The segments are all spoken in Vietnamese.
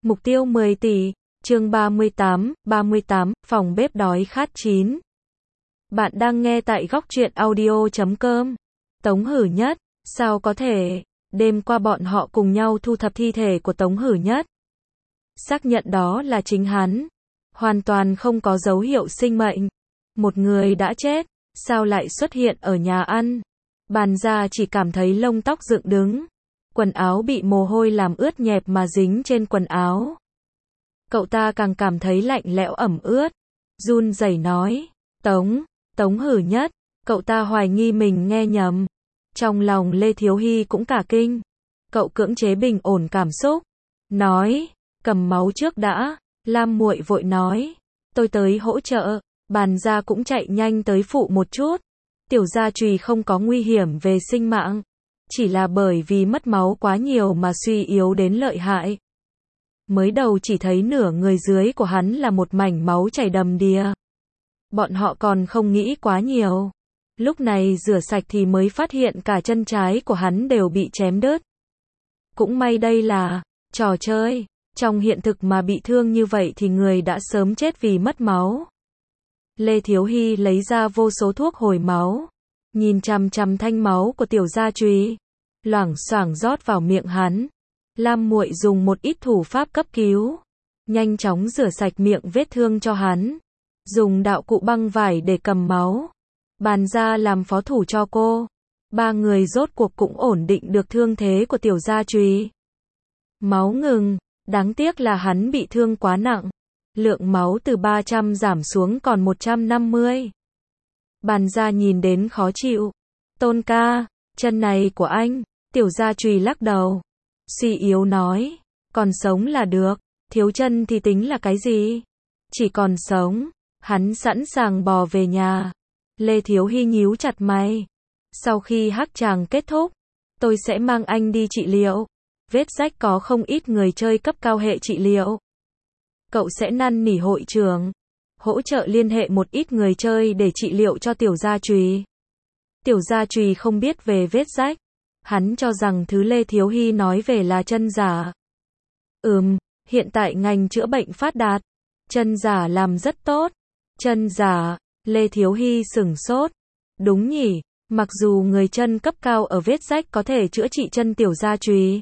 Mục tiêu 10 tỷ. Chương 38, phòng bếp đói khát 9. Bạn đang nghe tại góc truyện audio.com. Tống Hử Nhất, sao có thể? Đêm qua bọn họ cùng nhau thu thập thi thể của Tống Hử Nhất. Xác nhận đó là chính hắn. Hoàn toàn không có dấu hiệu sinh mệnh. Một người đã chết, sao lại xuất hiện ở nhà ăn? Bàn gia chỉ cảm thấy lông tóc dựng đứng. Quần áo bị mồ hôi làm ướt nhẹp mà dính trên quần áo. Cậu ta càng cảm thấy lạnh lẽo ẩm ướt. Run rẩy nói, Tống Hử Nhất. Cậu ta hoài nghi mình nghe nhầm. Trong lòng Lê Thiếu Hy cũng cả kinh. Cậu cưỡng chế bình ổn cảm xúc. Nói, cầm máu trước đã. Lam muội vội nói, tôi tới hỗ trợ. Bàn gia cũng chạy nhanh tới phụ một chút. Tiểu gia Trùy không có nguy hiểm về sinh mạng. Chỉ là bởi vì mất máu quá nhiều mà suy yếu đến lợi hại. Mới đầu chỉ thấy nửa người dưới của hắn là một mảnh máu chảy đầm đìa. Bọn họ còn không nghĩ quá nhiều. Lúc này rửa sạch thì mới phát hiện cả chân trái của hắn đều bị chém đứt. Cũng may đây là trò chơi. Trong hiện thực mà bị thương như vậy thì người đã sớm chết vì mất máu. Lê Thiếu Hy lấy ra vô số thuốc hồi máu. Nhìn chằm chằm thanh máu của tiểu gia Trùy. Loảng xoảng rót vào miệng hắn. Lam muội dùng một ít thủ pháp cấp cứu. Nhanh chóng rửa sạch miệng vết thương cho hắn. Dùng đạo cụ băng vải để cầm máu. Bàn gia làm phó thủ cho cô. Ba người rốt cuộc cũng ổn định được thương thế của tiểu gia Trùy. Máu ngừng. Đáng tiếc là hắn bị thương quá nặng. Lượng máu từ 300 giảm xuống còn 150. Bàn gia nhìn đến khó chịu. Tôn ca, chân này của anh. Tiểu gia Trùy lắc đầu. Suy yếu nói. Còn sống là được. Thiếu chân thì tính là cái gì? Chỉ còn sống. Hắn sẵn sàng bò về nhà. Lê Thiếu Hy nhíu chặt mày. Sau khi hắc tràng kết thúc, tôi sẽ mang anh đi trị liệu. Vết rách có không ít người chơi cấp cao hệ trị liệu. Cậu sẽ năn nỉ hội trưởng. Hỗ trợ liên hệ một ít người chơi để trị liệu cho tiểu gia Trùy. Tiểu gia Trùy không biết về vết rách. Hắn cho rằng thứ Lê Thiếu Hy nói về là chân giả. Hiện tại ngành chữa bệnh phát đạt. Chân giả làm rất tốt. Chân giả, Lê Thiếu Hy sửng sốt. Đúng nhỉ, mặc dù người chân cấp cao ở vết rách có thể chữa trị chân tiểu gia Trùy.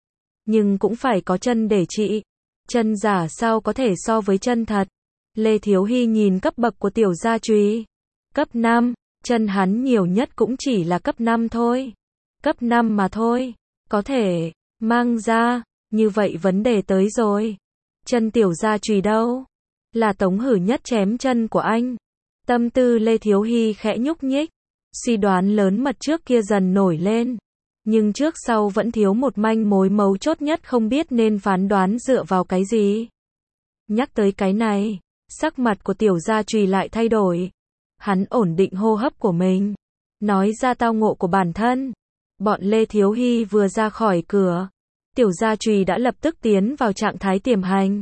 Nhưng cũng phải có chân để trị. Chân giả sao có thể so với chân thật. Lê Thiếu Hy nhìn cấp bậc của tiểu gia Trùy. Cấp 5, chân hắn nhiều nhất cũng chỉ là cấp 5 thôi. Cấp 5 mà thôi. Có thể mang ra. Như vậy vấn đề tới rồi. Chân tiểu gia Trùy đâu? Là Tống Hử Nhất chém chân của anh. Tâm tư Lê Thiếu Hy khẽ nhúc nhích. Suy đoán lớn mật trước kia dần nổi lên. Nhưng trước sau vẫn thiếu một manh mối mấu chốt nhất không biết nên phán đoán dựa vào cái gì. Nhắc tới cái này, sắc mặt của tiểu gia Trùy lại thay đổi. Hắn ổn định hô hấp của mình. Nói ra tao ngộ của bản thân. Bọn Lê Thiếu Hy vừa ra khỏi cửa. Tiểu gia Trùy đã lập tức tiến vào trạng thái tiềm hành.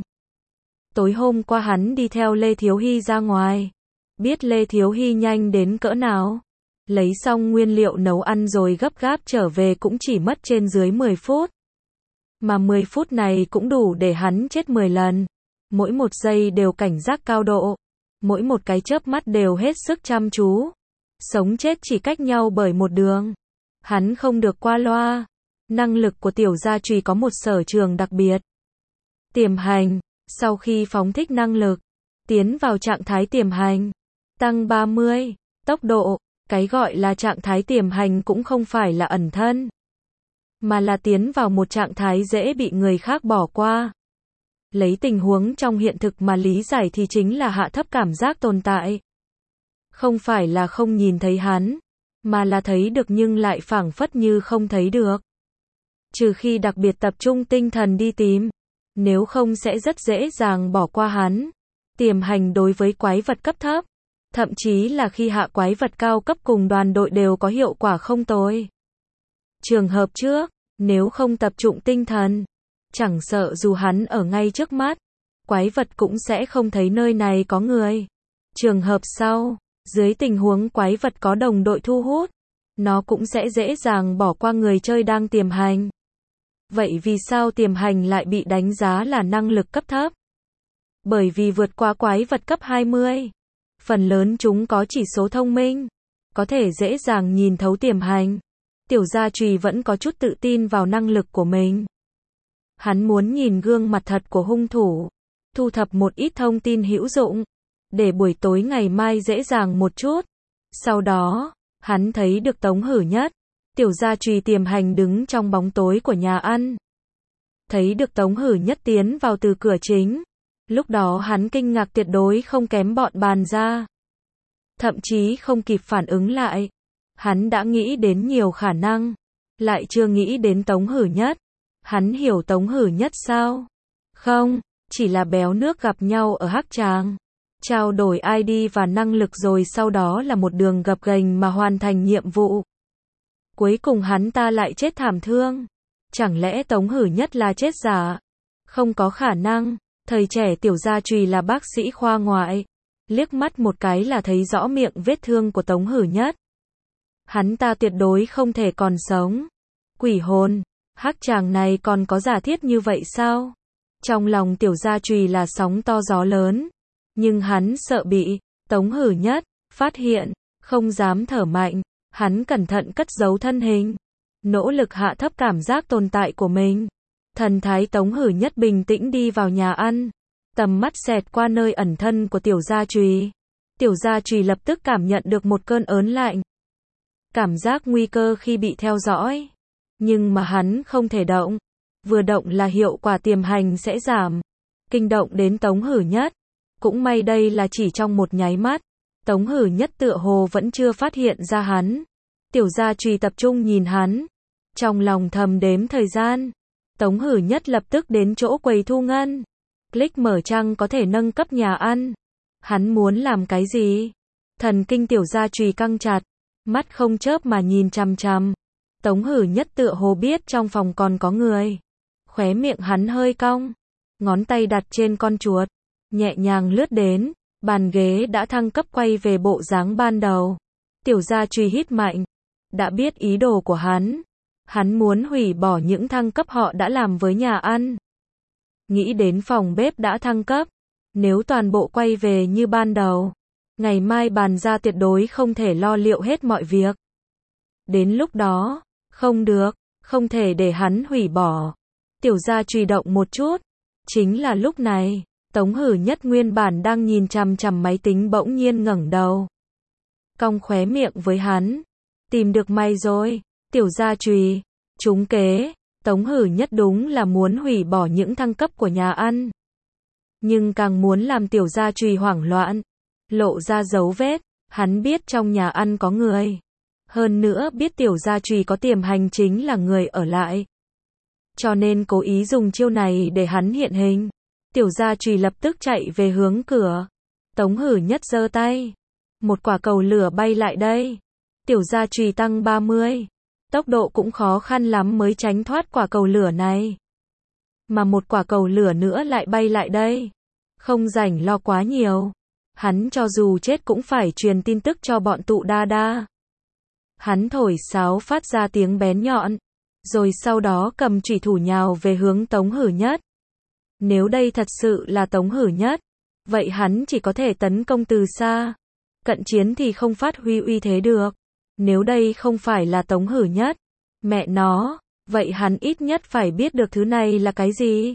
Tối hôm qua hắn đi theo Lê Thiếu Hy ra ngoài. Biết Lê Thiếu Hy nhanh đến cỡ nào. Lấy xong nguyên liệu nấu ăn rồi gấp gáp trở về cũng chỉ mất trên dưới 10 phút. Mà 10 phút này cũng đủ để hắn chết 10 lần. Mỗi một giây đều cảnh giác cao độ. Mỗi một cái chớp mắt đều hết sức chăm chú. Sống chết chỉ cách nhau bởi một đường. Hắn không được qua loa. Năng lực của tiểu gia Trùy có một sở trường đặc biệt. Tiềm hành. Sau khi phóng thích năng lực, tiến vào trạng thái tiềm hành, tăng 30, tốc độ. Cái gọi là trạng thái tiềm hành cũng không phải là ẩn thân, mà là tiến vào một trạng thái dễ bị người khác bỏ qua. Lấy tình huống trong hiện thực mà lý giải thì chính là hạ thấp cảm giác tồn tại. Không phải là không nhìn thấy hắn, mà là thấy được nhưng lại phảng phất như không thấy được. Trừ khi đặc biệt tập trung tinh thần đi tìm, nếu không sẽ rất dễ dàng bỏ qua hắn. Tiềm hành đối với quái vật cấp thấp, thậm chí là khi hạ quái vật cao cấp cùng đoàn đội đều có hiệu quả không tồi. Trường hợp trước, nếu không tập trung tinh thần, chẳng sợ dù hắn ở ngay trước mắt, quái vật cũng sẽ không thấy nơi này có người. Trường hợp sau, dưới tình huống quái vật có đồng đội thu hút, nó cũng sẽ dễ dàng bỏ qua người chơi đang tiềm hành. Vậy vì sao tiềm hành lại bị đánh giá là năng lực cấp thấp? Bởi vì vượt qua quái vật cấp 20, phần lớn chúng có chỉ số thông minh, có thể dễ dàng nhìn thấu tiềm hành. Tiểu gia Trùy vẫn có chút tự tin vào năng lực của mình. Hắn muốn nhìn gương mặt thật của hung thủ, thu thập một ít thông tin hữu dụng, để buổi tối ngày mai dễ dàng một chút. Sau đó, hắn thấy được Tống Hử Nhất, Tiểu gia Trùy tiềm hành đứng trong bóng tối của nhà ăn. Thấy được Tống Hử Nhất tiến vào từ cửa chính. Lúc đó hắn kinh ngạc tuyệt đối không kém bọn Bàn gia. Thậm chí không kịp phản ứng lại. Hắn đã nghĩ đến nhiều khả năng, lại chưa nghĩ đến Tống Hử Nhất. Hắn hiểu Tống Hử Nhất sao? Không, chỉ là béo nước gặp nhau ở Hắc Tràng, trao đổi ID và năng lực rồi sau đó là một đường gập ghềnh mà hoàn thành nhiệm vụ. Cuối cùng hắn ta lại chết thảm thương. Chẳng lẽ Tống Hử Nhất là chết giả? Không có khả năng. Thời trẻ Tiểu gia Trùy là bác sĩ khoa ngoại, liếc mắt một cái là thấy rõ miệng vết thương của Tống Hử Nhất. Hắn ta tuyệt đối không thể còn sống. Quỷ hồn, Hắc Tràng này còn có giả thiết như vậy sao? Trong lòng Tiểu gia Trùy là sóng to gió lớn, nhưng hắn sợ bị Tống Hử Nhất phát hiện, không dám thở mạnh. Hắn cẩn thận cất giấu thân hình, nỗ lực hạ thấp cảm giác tồn tại của mình. Thần thái Tống Hử Nhất bình tĩnh đi vào nhà ăn, tầm mắt xẹt qua nơi ẩn thân của Tiểu gia Trùy. Tiểu gia Trùy lập tức cảm nhận được một cơn ớn lạnh. Cảm giác nguy cơ khi bị theo dõi. Nhưng mà hắn không thể động. Vừa động là hiệu quả tiềm hành sẽ giảm. Kinh động đến Tống Hử Nhất. Cũng may đây là chỉ trong một nháy mắt. Tống Hử Nhất tựa hồ vẫn chưa phát hiện ra hắn. Tiểu gia Trùy tập trung nhìn hắn, trong lòng thầm đếm thời gian. Tống Hử Nhất lập tức đến chỗ quầy thu ngân. Click mở trang có thể nâng cấp nhà ăn. Hắn muốn làm cái gì? Thần kinh Tiểu gia Trùy căng chặt, mắt không chớp mà nhìn chằm chằm. Tống Hử Nhất tựa hồ biết trong phòng còn có người. Khóe miệng hắn hơi cong, ngón tay đặt trên con chuột, nhẹ nhàng lướt đến, bàn ghế đã thăng cấp quay về bộ dáng ban đầu. Tiểu gia Trùy hít mạnh, đã biết ý đồ của hắn. Hắn muốn hủy bỏ những thăng cấp họ đã làm với nhà ăn. Nghĩ đến phòng bếp đã thăng cấp, nếu toàn bộ quay về như ban đầu, ngày mai Bàn gia tuyệt đối không thể lo liệu hết mọi việc. Đến lúc đó, không được, không thể để hắn hủy bỏ. Tiểu gia Trùy động một chút. Chính là lúc này, Tống Hử Nhất nguyên bản đang nhìn chằm chằm máy tính bỗng nhiên ngẩng đầu, cong khóe miệng với hắn. Tìm được mày rồi, Tiểu gia Trùy. Trúng kế. Tống Hử Nhất đúng là muốn hủy bỏ những thăng cấp của nhà ăn, nhưng càng muốn làm Tiểu gia Trùy hoảng loạn, lộ ra dấu vết. Hắn biết trong nhà ăn có người, hơn nữa biết Tiểu gia Trùy có tiềm hành chính là người ở lại, cho nên cố ý dùng chiêu này để hắn hiện hình. Tiểu gia Trùy lập tức chạy về hướng cửa. Tống Hử Nhất giơ tay, một quả cầu lửa bay lại đây. Tiểu gia Trùy tăng 30, tốc độ cũng khó khăn lắm mới tránh thoát quả cầu lửa này. Mà một quả cầu lửa nữa lại bay lại đây. Không rảnh lo quá nhiều. Hắn cho dù chết cũng phải truyền tin tức cho bọn tụ đa đa. Hắn thổi sáo phát ra tiếng bén nhọn, rồi sau đó cầm chủy thủ nhào về hướng Tống Hử Nhất. Nếu đây thật sự là Tống Hử Nhất, vậy hắn chỉ có thể tấn công từ xa. Cận chiến thì không phát huy uy thế được. Nếu đây không phải là Tống Hử Nhất, mẹ nó, vậy hắn ít nhất phải biết được thứ này là cái gì.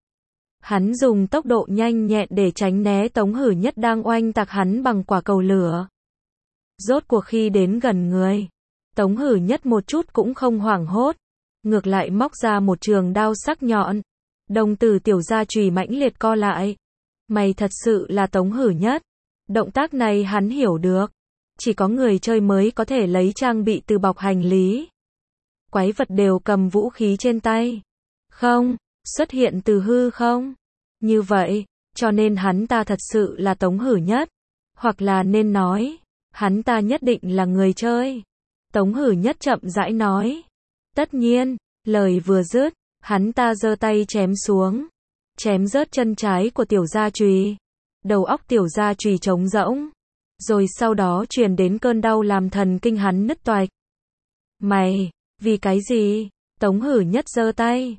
Hắn dùng tốc độ nhanh nhẹn để tránh né Tống Hử Nhất đang oanh tạc hắn bằng quả cầu lửa. Rốt cuộc khi đến gần người, Tống Hử Nhất một chút cũng không hoảng hốt, ngược lại móc ra một trường đao sắc nhọn. Đồng tử Tiểu gia Trùy mãnh liệt co lại. Mày thật sự là Tống Hử Nhất. Động tác này hắn hiểu được. Chỉ có người chơi mới có thể lấy trang bị từ bọc hành lý. Quái vật đều cầm vũ khí trên tay. Không, xuất hiện từ hư không. Như vậy, cho nên hắn ta thật sự là Tống Hử Nhất. Hoặc là nên nói, hắn ta nhất định là người chơi. Tống Hử Nhất chậm rãi nói. Tất nhiên, lời vừa dứt, hắn ta giơ tay chém xuống. Chém rớt chân trái của Tiểu gia Trùy. Đầu óc Tiểu gia Trùy trống rỗng. Rồi sau đó truyền đến cơn đau làm thần kinh hắn nứt toạch. Mày, vì cái gì? Tống Hử Nhất giơ tay,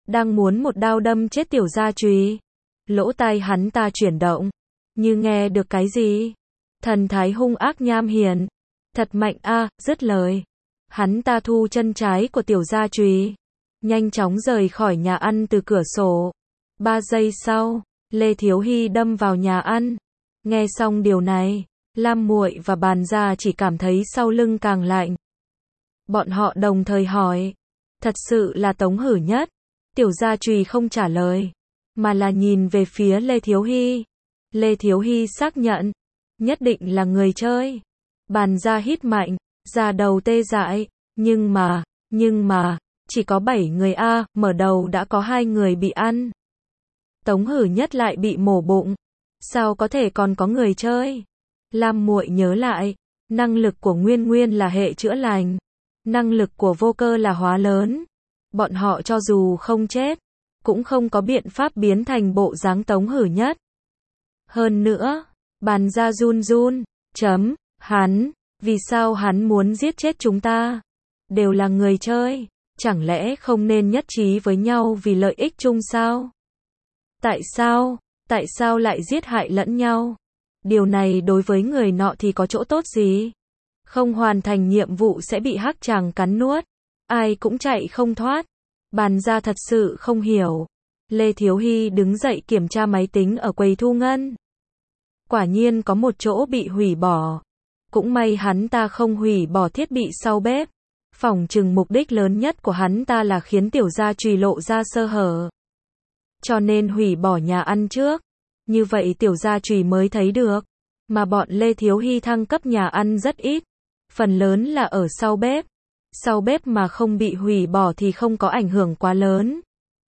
đang muốn một đao đâm chết Tiểu Gia Trùy. Lỗ tai hắn ta chuyển động, như nghe được cái gì. Thần thái hung ác nham hiểm. Thật mạnh a, dứt lời. Hắn ta thu chân trái của Tiểu Gia Trùy, nhanh chóng rời khỏi nhà ăn từ cửa sổ. 3 giây sau, Lê Thiếu Hy đâm vào nhà ăn. Nghe xong điều này, Lam Muội và Bàn Gia chỉ cảm thấy sau lưng càng lạnh. Bọn họ đồng thời hỏi, thật sự là Tống Hử Nhất? Tiểu Gia Trùy không trả lời, mà là nhìn về phía Lê Thiếu Hy. Lê Thiếu Hy xác nhận, nhất định là người chơi. Bàn Gia hít mạnh, da đầu tê dại, nhưng mà, chỉ có 7 người a, mở đầu đã có 2 người bị ăn. Tống Hử Nhất lại bị mổ bụng, sao có thể còn có người chơi? Lam Muội nhớ lại, năng lực của Nguyên Nguyên là hệ chữa lành, năng lực của Vô Cơ là hóa lớn. Bọn họ cho dù không chết, cũng không có biện pháp biến thành bộ dáng Tống Hử Nhất. Hơn nữa, Bàn Gia run run, vì sao hắn muốn giết chết chúng ta? Đều là người chơi, chẳng lẽ không nên nhất trí với nhau vì lợi ích chung sao? Tại sao lại giết hại lẫn nhau? Điều này đối với người nọ thì có chỗ tốt gì? Không hoàn thành nhiệm vụ sẽ bị hắc tràng cắn nuốt, ai cũng chạy không thoát. Bàn Gia thật sự không hiểu. Lê Thiếu Hy đứng dậy kiểm tra máy tính ở quầy thu ngân. Quả nhiên có một chỗ bị hủy bỏ. Cũng may hắn ta không hủy bỏ thiết bị sau bếp. Phỏng chừng mục đích lớn nhất của hắn ta là khiến Tiểu Gia Trùy lộ ra sơ hở. Cho nên hủy bỏ nhà ăn trước. Như vậy Tiểu Gia Trùy mới thấy được. Mà bọn Lê Thiếu Hy thăng cấp nhà ăn rất ít. Phần lớn là ở sau bếp. Sau bếp mà không bị hủy bỏ thì không có ảnh hưởng quá lớn.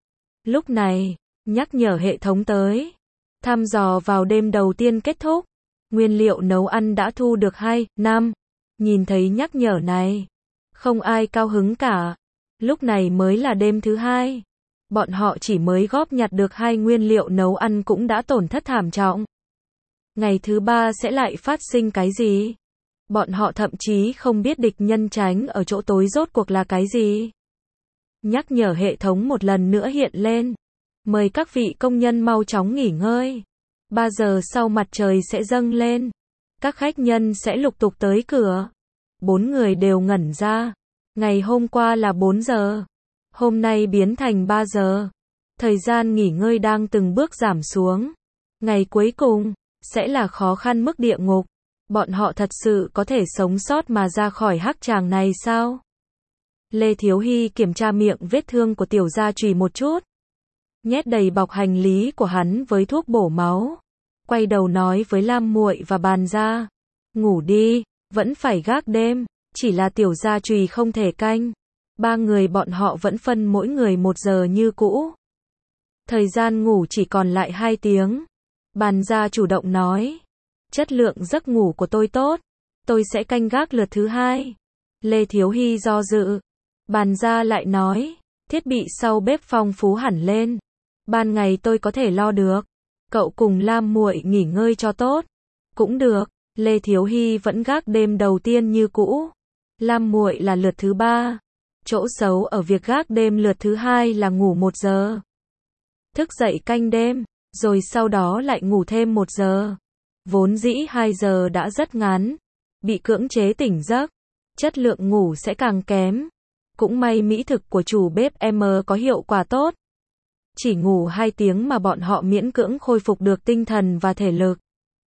Lúc này, nhắc nhở hệ thống tới. Thăm dò vào đêm đầu tiên kết thúc. Nguyên liệu nấu ăn đã thu được 2, 5. Nhìn thấy nhắc nhở này, không ai cao hứng cả. Lúc này mới là đêm thứ 2. Bọn họ chỉ mới góp nhặt được 2 nguyên liệu nấu ăn cũng đã tổn thất thảm trọng. Ngày thứ 3 sẽ lại phát sinh cái gì? Bọn họ thậm chí không biết địch nhân tránh ở chỗ tối rốt cuộc là cái gì. Nhắc nhở hệ thống một lần nữa hiện lên. Mời các vị công nhân mau chóng nghỉ ngơi. 3 giờ sau mặt trời sẽ dâng lên. Các khách nhân sẽ lục tục tới cửa. 4 người đều ngẩn ra. Ngày hôm qua là 4 giờ. Hôm nay biến thành 3 giờ. Thời gian nghỉ ngơi đang từng bước giảm xuống. Ngày cuối cùng, sẽ là khó khăn mức địa ngục. Bọn họ thật sự có thể sống sót mà ra khỏi hắc tràng này sao? Lê Thiếu Hy kiểm tra miệng vết thương của Tiểu Gia Trùy một chút. Nhét đầy bọc hành lý của hắn với thuốc bổ máu. Quay đầu nói với Lam Muội và Bàn Gia. Ngủ đi, vẫn phải gác đêm. Chỉ là Tiểu Gia Trùy không thể canh. 3 người bọn họ vẫn phân mỗi người 1 giờ như cũ. Thời gian ngủ chỉ còn lại 2 tiếng. Bàn Gia chủ động nói. Chất lượng giấc ngủ của tôi tốt. Tôi sẽ canh gác lượt thứ 2. Lê Thiếu Hy do dự. Bàn Gia lại nói. Thiết bị sau bếp phong phú hẳn lên. Ban ngày tôi có thể lo được. Cậu cùng Lam Muội nghỉ ngơi cho tốt. Cũng được. Lê Thiếu Hy vẫn gác đêm đầu tiên như cũ. Lam Muội là lượt thứ 3. Chỗ xấu ở việc gác đêm lượt thứ 2 là ngủ 1 giờ. Thức dậy canh đêm, rồi sau đó lại ngủ thêm 1 giờ. Vốn dĩ 2 giờ đã rất ngắn. Bị cưỡng chế tỉnh giấc, chất lượng ngủ sẽ càng kém. Cũng may mỹ thực của chủ bếp M có hiệu quả tốt. Chỉ ngủ 2 tiếng mà bọn họ miễn cưỡng khôi phục được tinh thần và thể lực.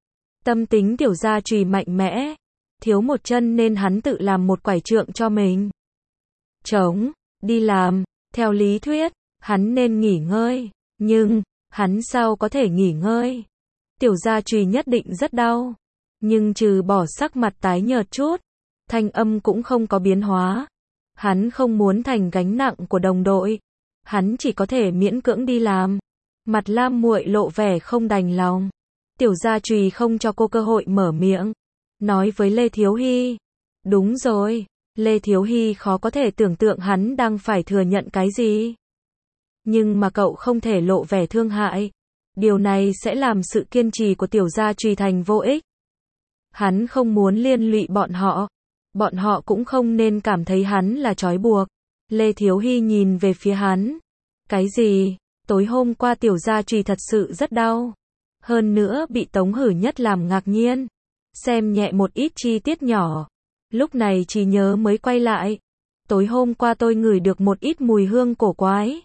Tâm tính Tiểu Gia Trùy mạnh mẽ. Thiếu một chân nên hắn tự làm một quải trượng cho mình. Đi làm. Theo lý thuyết, hắn nên nghỉ ngơi. Nhưng, hắn sao có thể nghỉ ngơi? Tiểu Gia Trùy nhất định rất đau. Nhưng trừ bỏ sắc mặt tái nhợt chút, thanh âm cũng không có biến hóa. Hắn không muốn thành gánh nặng của đồng đội. Hắn chỉ có thể miễn cưỡng đi làm. Mặt Lam Muội lộ vẻ không đành lòng. Tiểu Gia Trùy không cho cô cơ hội mở miệng. Nói với Lê Thiếu Hy. Đúng rồi. Lê Thiếu Hy khó có thể tưởng tượng hắn đang phải thừa nhận cái gì. Nhưng mà cậu không thể lộ vẻ thương hại. Điều này sẽ làm sự kiên trì của Tiểu Gia Trùy thành vô ích. Hắn không muốn liên lụy bọn họ. Bọn họ cũng không nên cảm thấy hắn là trói buộc. Lê Thiếu Hy nhìn về phía hắn. Cái gì? Tối hôm qua tiểu gia trùy thật sự rất đau. Hơn nữa bị Tống Hử Nhất làm ngạc nhiên. Xem nhẹ một ít chi tiết nhỏ. Lúc này chỉ nhớ mới quay lại. Tối hôm qua tôi ngửi được một ít mùi hương cổ quái.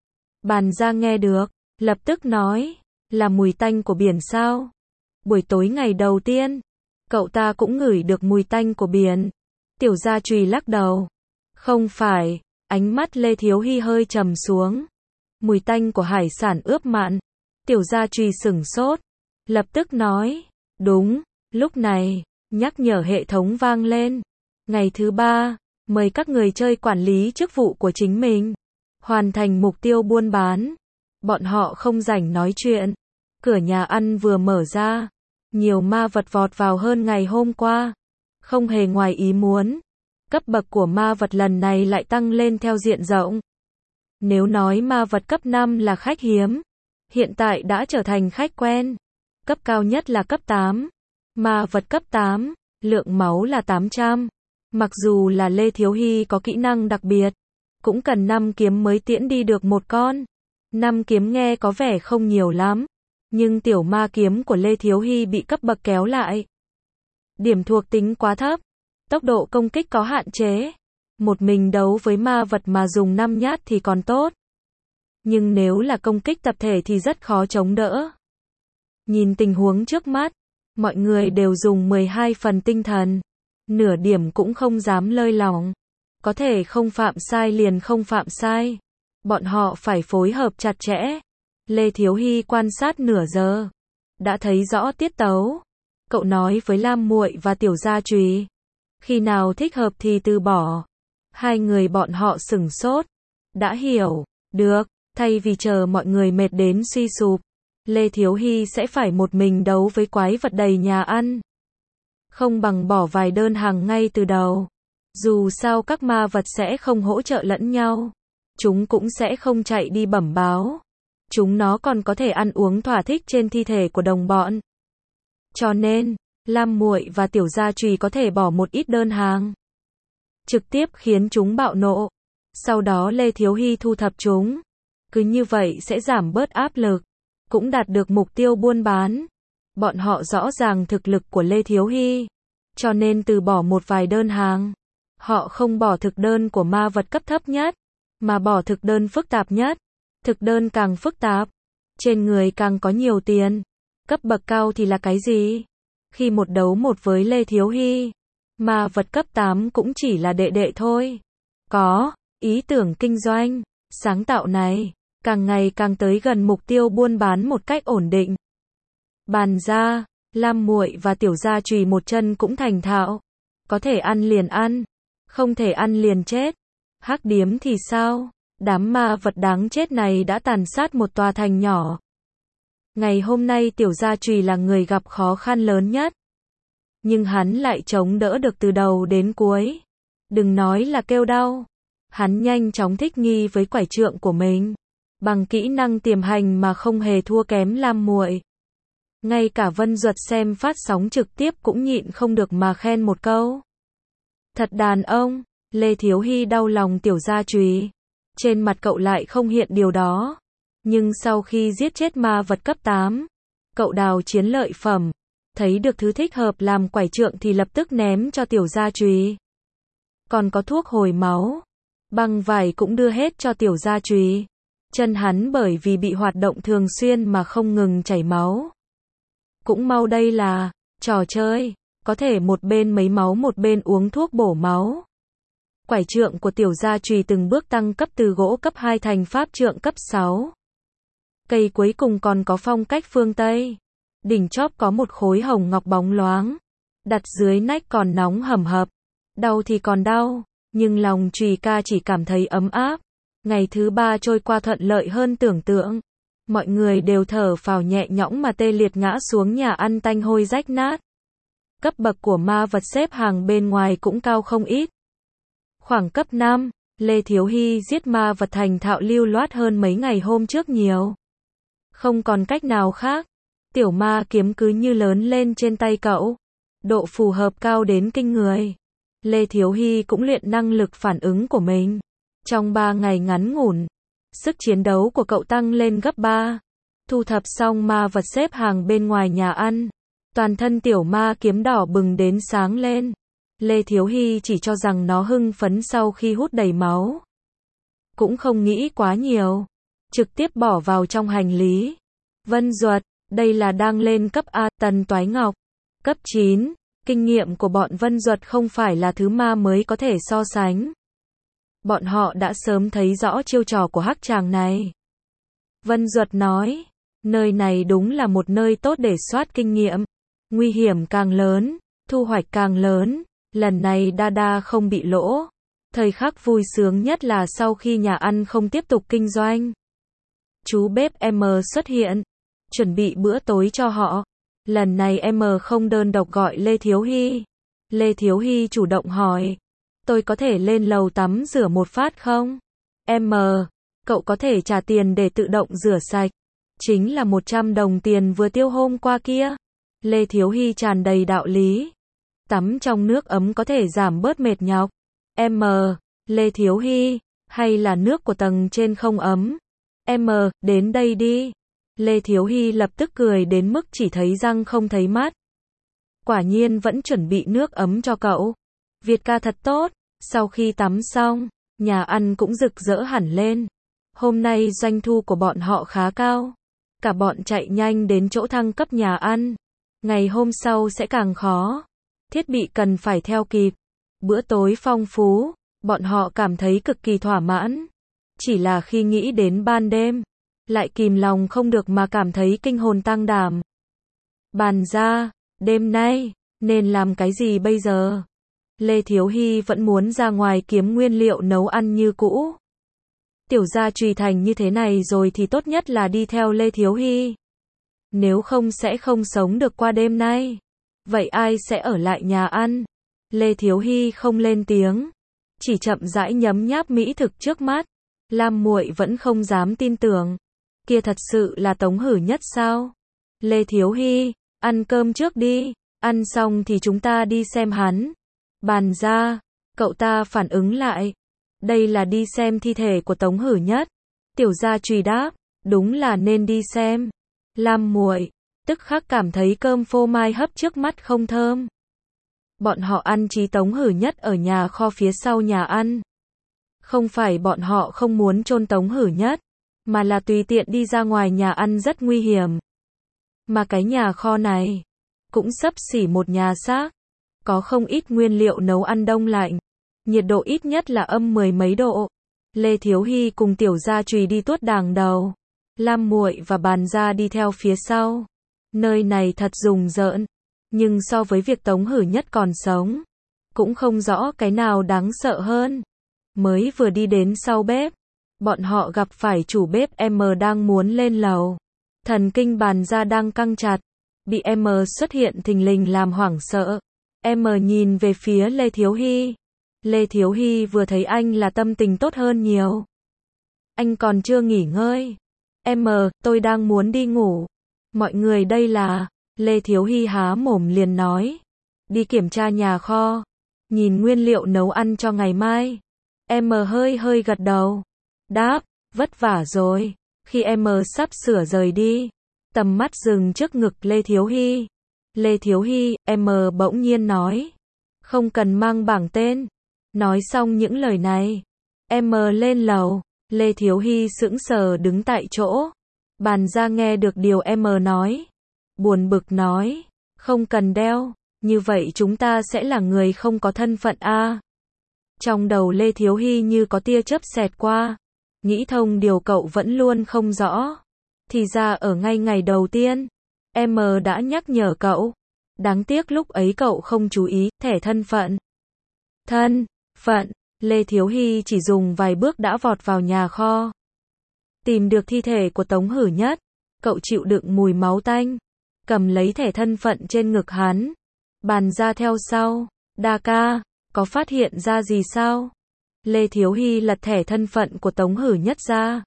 Bàn gia nghe được, lập tức nói, là mùi tanh của biển sao? Buổi tối ngày đầu tiên, cậu ta cũng ngửi được mùi tanh của biển. Tiểu gia trùy lắc đầu. Không phải, ánh mắt Lê Thiếu Hy hơi trầm xuống. Mùi tanh của hải sản ướp mặn. Tiểu gia trùy sửng sốt, lập tức nói, đúng. Lúc này, nhắc nhở hệ thống vang lên. Ngày thứ 3, mời các người chơi quản lý chức vụ của chính mình. Hoàn thành mục tiêu buôn bán. Bọn họ không rảnh nói chuyện. Cửa nhà ăn vừa mở ra. Nhiều ma vật vọt vào hơn ngày hôm qua. Không hề ngoài ý muốn. Cấp bậc của ma vật lần này lại tăng lên theo diện rộng. Nếu nói ma vật cấp 5 là khách hiếm, hiện tại đã trở thành khách quen. Cấp cao nhất là cấp 8. Ma vật cấp 8, lượng máu là 800. Mặc dù là Lê Thiếu Hy có kỹ năng đặc biệt, cũng cần 5 kiếm mới tiễn đi được một con. 5 kiếm nghe có vẻ không nhiều lắm, nhưng tiểu ma kiếm của Lê Thiếu Hy bị cấp bậc kéo lại. Điểm thuộc tính quá thấp, tốc độ công kích có hạn chế. Một mình đấu với ma vật mà dùng 5 nhát thì còn tốt. Nhưng nếu là công kích tập thể thì rất khó chống đỡ. Nhìn tình huống trước mắt, mọi người đều dùng 12 phần tinh thần. Nửa điểm cũng không dám lơi lỏng. Có thể không phạm sai liền không phạm sai. Bọn họ phải phối hợp chặt chẽ. Lê Thiếu Hy quan sát nửa giờ, đã thấy rõ tiết tấu. Cậu nói với Lam Muội và Tiểu Gia Trùy, khi nào thích hợp thì từ bỏ. Hai người bọn họ sửng sốt. Đã hiểu, được, thay vì chờ mọi người mệt đến suy sụp, Lê Thiếu Hy sẽ phải một mình đấu với quái vật đầy nhà ăn. Không bằng bỏ vài đơn hàng ngay từ đầu. Dù sao các ma vật sẽ không hỗ trợ lẫn nhau. Chúng cũng sẽ không chạy đi bẩm báo. Chúng nó còn có thể ăn uống thỏa thích trên thi thể của đồng bọn. Cho nên, Lam Muội và Tiểu Gia Trùy có thể bỏ một ít đơn hàng. Trực tiếp khiến chúng bạo nộ. Sau đó Lê Thiếu Hy thu thập chúng. Cứ như vậy sẽ giảm bớt áp lực. Cũng đạt được mục tiêu buôn bán. Bọn họ rõ ràng thực lực của Lê Thiếu Hy. Cho nên từ bỏ một vài đơn hàng. Họ không bỏ thực đơn của ma vật cấp thấp nhất, mà bỏ thực đơn phức tạp nhất. Thực đơn càng phức tạp, trên người càng có nhiều tiền. Cấp bậc cao thì là cái gì? Khi một đấu một với Lê Thiếu Hy, ma vật cấp 8 cũng chỉ là đệ đệ thôi. Có ý tưởng kinh doanh, sáng tạo này, càng ngày càng tới gần mục tiêu buôn bán một cách ổn định. Bàn ra, Lam Muội và Tiểu Gia Trùy một chân cũng thành thạo. Có thể ăn liền ăn, không thể ăn liền chết. Hắc Điếm thì sao? Đám ma vật đáng chết này đã tàn sát một tòa thành nhỏ. Ngày hôm nay Tiểu Gia Trùy là người gặp khó khăn lớn nhất. Nhưng hắn lại chống đỡ được từ đầu đến cuối. Đừng nói là kêu đau. Hắn nhanh chóng thích nghi với quải trượng của mình. Bằng kỹ năng tiềm hành mà không hề thua kém Lam Muội. Ngay cả Vân Duật xem phát sóng trực tiếp cũng nhịn không được mà khen một câu. Thật đàn ông. Lê Thiếu Hy đau lòng Tiểu Gia Trùy. Trên mặt cậu lại không hiện điều đó. Nhưng sau khi giết chết ma vật cấp 8, cậu đào chiến lợi phẩm, thấy được thứ thích hợp làm quải trượng thì lập tức ném cho Tiểu Gia Trùy. Còn có thuốc hồi máu, băng vải cũng đưa hết cho Tiểu Gia Trùy. Chân hắn bởi vì bị hoạt động thường xuyên mà không ngừng chảy máu. Cũng mau đây là trò chơi, có thể một bên mấy máu một bên uống thuốc bổ máu. Quải trượng của Tiểu Gia Trùy từng bước tăng cấp từ gỗ cấp 2 thành pháp trượng cấp 6. Cây cuối cùng còn có phong cách phương Tây. Đỉnh chóp có một khối hồng ngọc bóng loáng. Đặt dưới nách còn nóng hầm hập. Đau thì còn đau, nhưng lòng Trùy ca chỉ cảm thấy ấm áp. Ngày thứ 3 trôi qua thuận lợi hơn tưởng tượng. Mọi người đều thở phào nhẹ nhõm mà tê liệt ngã xuống nhà ăn tanh hôi rách nát. Cấp bậc của ma vật xếp hàng bên ngoài cũng cao không ít. Khoảng cấp 5, Lê Thiếu Hy giết ma vật thành thạo lưu loát hơn mấy ngày hôm trước nhiều. Không còn cách nào khác, tiểu ma kiếm cứ như lớn lên trên tay cậu. Độ phù hợp cao đến kinh người. Lê Thiếu Hy cũng luyện năng lực phản ứng của mình. Trong 3 ngày ngắn ngủn, Sức chiến đấu của cậu tăng lên gấp 3. Thu thập xong ma vật xếp hàng bên ngoài nhà ăn. Toàn thân tiểu ma kiếm đỏ bừng đến sáng lên. Lê Thiếu Hy chỉ cho rằng nó hưng phấn sau khi hút đầy máu. Cũng không nghĩ quá nhiều. Trực tiếp bỏ vào trong hành lý. Vân Duật, đây là đang lên cấp A. Tần Toái Ngọc, cấp 9. Kinh nghiệm của bọn Vân Duật không phải là thứ ma mới có thể so sánh. Bọn họ đã sớm thấy rõ chiêu trò của hắc chàng này. Vân Duật nói, nơi này đúng là một nơi tốt để soát kinh nghiệm. Nguy hiểm càng lớn, thu hoạch càng lớn. Lần này Đa không bị lỗ. Thời khắc vui sướng nhất là sau khi nhà ăn không tiếp tục kinh doanh. Chú bếp M xuất hiện, chuẩn bị bữa tối cho họ. Lần này M không đơn độc gọi Lê Thiếu Hy. Lê Thiếu Hy chủ động hỏi, tôi có thể lên lầu tắm rửa một phát không? M, cậu có thể trả tiền để tự động rửa sạch. Chính là 100 đồng tiền vừa tiêu hôm qua kia. Lê Thiếu Hy tràn đầy đạo lý. Tắm trong nước ấm có thể giảm bớt mệt nhọc. M, Lê Thiếu Hy, hay là nước của tầng trên không ấm? M, đến đây đi. Lê Thiếu Hy lập tức cười đến mức chỉ thấy răng không thấy mắt. Quả nhiên vẫn chuẩn bị nước ấm cho cậu. Việt ca thật tốt. Sau khi tắm xong, nhà ăn cũng rực rỡ hẳn lên. Hôm nay doanh thu của bọn họ khá cao. Cả bọn chạy nhanh đến chỗ thăng cấp nhà ăn. Ngày hôm sau sẽ càng khó. Thiết bị cần phải theo kịp. Bữa tối phong phú, bọn họ cảm thấy cực kỳ thỏa mãn. Chỉ là khi nghĩ đến ban đêm, lại kìm lòng không được mà cảm thấy kinh hồn tang đảm. Bàn ra, đêm nay, nên làm cái gì bây giờ? Lê Thiếu Hy vẫn muốn ra ngoài kiếm nguyên liệu nấu ăn như cũ. Tiểu gia Trùy thành như thế này rồi thì tốt nhất là đi theo Lê Thiếu Hy. Nếu không sẽ không sống được qua đêm nay. Vậy ai sẽ ở lại nhà ăn? Lê Thiếu Hy không lên tiếng, chỉ chậm rãi nhấm nháp mỹ thực trước mắt. Lam muội vẫn không dám tin tưởng. Kia thật sự là Tống Hử Nhất sao? Lê Thiếu Hy, ăn cơm trước đi, ăn xong thì chúng ta đi xem hắn. Bàn ra, cậu ta phản ứng lại. Đây là đi xem thi thể của Tống Hử Nhất. Tiểu gia Trùy đáp, đúng là nên đi xem. Lam muội tức khắc cảm thấy cơm phô mai hấp trước mắt không thơm. Bọn họ ăn chí Tống Hử Nhất ở nhà kho phía sau nhà ăn. Không phải bọn họ không muốn chôn Tống Hử Nhất, mà là tùy tiện đi ra ngoài nhà ăn rất nguy hiểm. Mà cái nhà kho này cũng xấp xỉ một nhà xác, có không ít nguyên liệu nấu ăn đông lạnh, nhiệt độ ít nhất là âm 10 mấy độ. Lê Thiếu Hy cùng Tiểu gia Trùy đi tuốt đàng đầu, Lam muội và Bàn gia đi theo phía sau. Nơi này thật rùng rợn, nhưng so với việc Tống Hử Nhất còn sống, cũng không rõ cái nào đáng sợ hơn. Mới vừa đi đến sau bếp, bọn họ gặp phải chủ bếp M đang muốn lên lầu. Thần kinh Bàn gia đang căng chặt, bị M xuất hiện thình lình làm hoảng sợ. M nhìn về phía Lê Thiếu Hy. Lê Thiếu Hy vừa thấy anh là tâm tình tốt hơn nhiều. Anh còn chưa nghỉ ngơi. M, tôi đang muốn đi ngủ. Mọi người đây là... Lê Thiếu Hy há mồm liền nói. Đi kiểm tra nhà kho. Nhìn nguyên liệu nấu ăn cho ngày mai. M hơi gật đầu. Đáp, vất vả rồi. Khi M sắp sửa rời đi, tầm mắt dừng trước ngực Lê Thiếu Hy. Lê Thiếu Hy, M bỗng nhiên nói. Không cần mang bảng tên. Nói xong những lời này, M lên lầu. Lê Thiếu Hy sững sờ đứng tại chỗ. Bàn ra nghe được điều M nói. Buồn bực nói. Không cần đeo. Như vậy chúng ta sẽ là người không có thân phận a. Trong đầu Lê Thiếu Hy như có tia chớp xẹt qua. Nghĩ thông điều cậu vẫn luôn không rõ. Thì ra ở ngay ngày đầu tiên, M đã nhắc nhở cậu. Đáng tiếc lúc ấy cậu không chú ý, thẻ thân phận. Thân phận, Lê Thiếu Hy chỉ dùng vài bước đã vọt vào nhà kho. Tìm được thi thể của Tống Hử Nhất, cậu chịu đựng mùi máu tanh, cầm lấy thẻ thân phận trên ngực hắn. Bàn ra theo sau. Đa ca, có phát hiện ra gì sao? Lê Thiếu Hy lật thẻ thân phận của Tống Hử Nhất ra.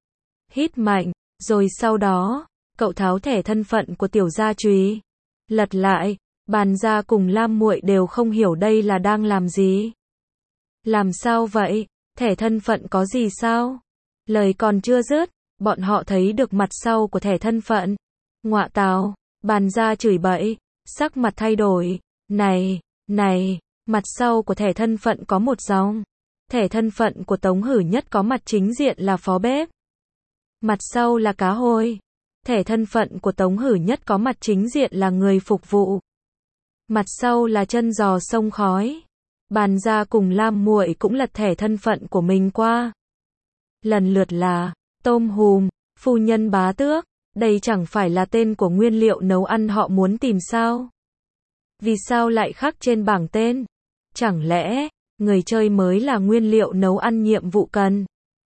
Hít mạnh, rồi sau đó, cậu tháo thẻ thân phận của Tiểu gia Trùy. Lật lại, Bàn ra cùng Lam muội đều không hiểu đây là đang làm gì. Làm sao vậy? Thẻ thân phận có gì sao? Lời còn chưa dứt, bọn họ thấy được mặt sau của thẻ thân phận. Ngọa tào, Bàn Gia chửi bậy, sắc mặt thay đổi. Này, mặt sau của thẻ thân phận có một dòng. Thẻ thân phận của Tống Hử Nhất có mặt chính diện là phó bếp. Mặt sau là cá hồi. Thẻ thân phận của Tống Hử Nhất có mặt chính diện là người phục vụ. Mặt sau là chân giò sông khói. Bàn Gia cùng Lam Muội cũng lật thẻ thân phận của mình qua. Lần lượt là tôm hùm, phu nhân Bá Tước. Đây chẳng phải là tên của nguyên liệu nấu ăn họ muốn tìm sao? Vì sao lại khắc trên bảng tên? Chẳng lẽ người chơi mới là nguyên liệu nấu ăn nhiệm vụ cần?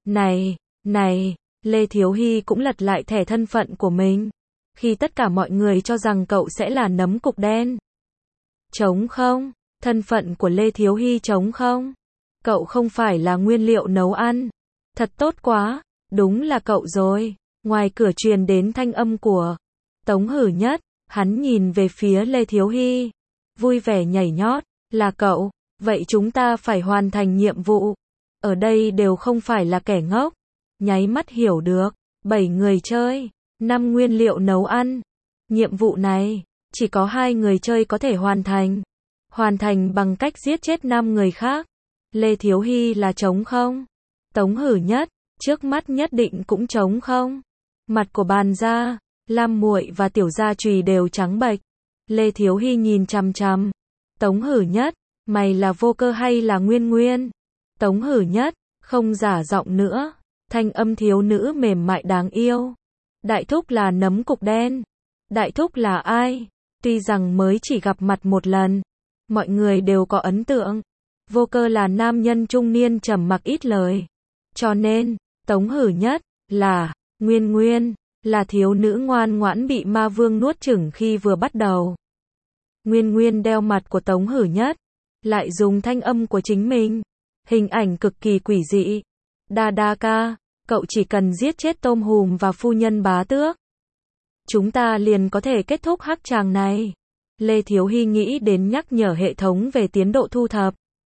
Này, Lê Thiếu Hy cũng lật lại thẻ thân phận của mình. Khi tất cả mọi người cho rằng cậu sẽ là nấm cục đen. Trống không? Thân phận của Lê Thiếu Hy trống không? Cậu không phải là nguyên liệu nấu ăn. Thật tốt quá, đúng là cậu rồi. Ngoài cửa truyền đến thanh âm của Tống Hử Nhất, hắn nhìn về phía Lê Thiếu Hy, vui vẻ nhảy nhót, là cậu, vậy chúng ta phải hoàn thành nhiệm vụ. Ở đây đều không phải là kẻ ngốc, nháy mắt hiểu được, 7 người chơi, 5 nguyên liệu nấu ăn. Nhiệm vụ này, chỉ có 2 người chơi có thể hoàn thành bằng cách giết chết 5 người khác. Lê Thiếu Hy là trống không? Tống Hử Nhất, trước mắt nhất định cũng trống không? Mặt của Bàn Gia, Lam Muội và Tiểu Gia Chùy đều trắng bệch. Lê Thiếu Hy nhìn chằm chằm. Tống Hử Nhất, mày là Vô Cơ hay là Nguyên Nguyên? Tống Hử Nhất, không giả giọng nữa. Thanh âm thiếu nữ mềm mại đáng yêu. Đại thúc là nấm cục đen. Đại thúc là ai? Tuy rằng mới chỉ gặp mặt một lần, mọi người đều có ấn tượng. Vô Cơ là nam nhân trung niên trầm mặc ít lời. Cho nên, Tống Hử Nhất là Nguyên Nguyên, là thiếu nữ ngoan ngoãn bị ma vương nuốt chửng khi vừa bắt đầu. Nguyên Nguyên đeo mặt của Tống Hử Nhất, lại dùng thanh âm của chính mình. Hình ảnh cực kỳ quỷ dị. Đa ca, cậu chỉ cần giết chết tôm hùm và phu nhân Bá Tước. Chúng ta liền có thể kết thúc hắc tràng này. Lê Thiếu Hy nghĩ đến nhắc nhở hệ thống về tiến độ thu thập.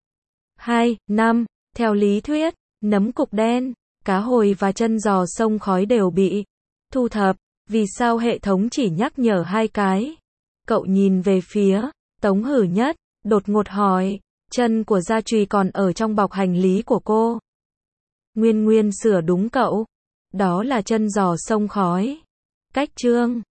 2, 5, theo lý thuyết, nấm cục đen, cá hồi và chân giò sông khói đều bị thu thập, vì sao hệ thống chỉ nhắc nhở 2 cái? Cậu nhìn về phía Tống Hử Nhất, đột ngột hỏi, chân của Gia Chùy còn ở trong bọc hành lý của cô. Nguyên Nguyên sửa đúng cậu, đó là chân giò sông khói. Cách chương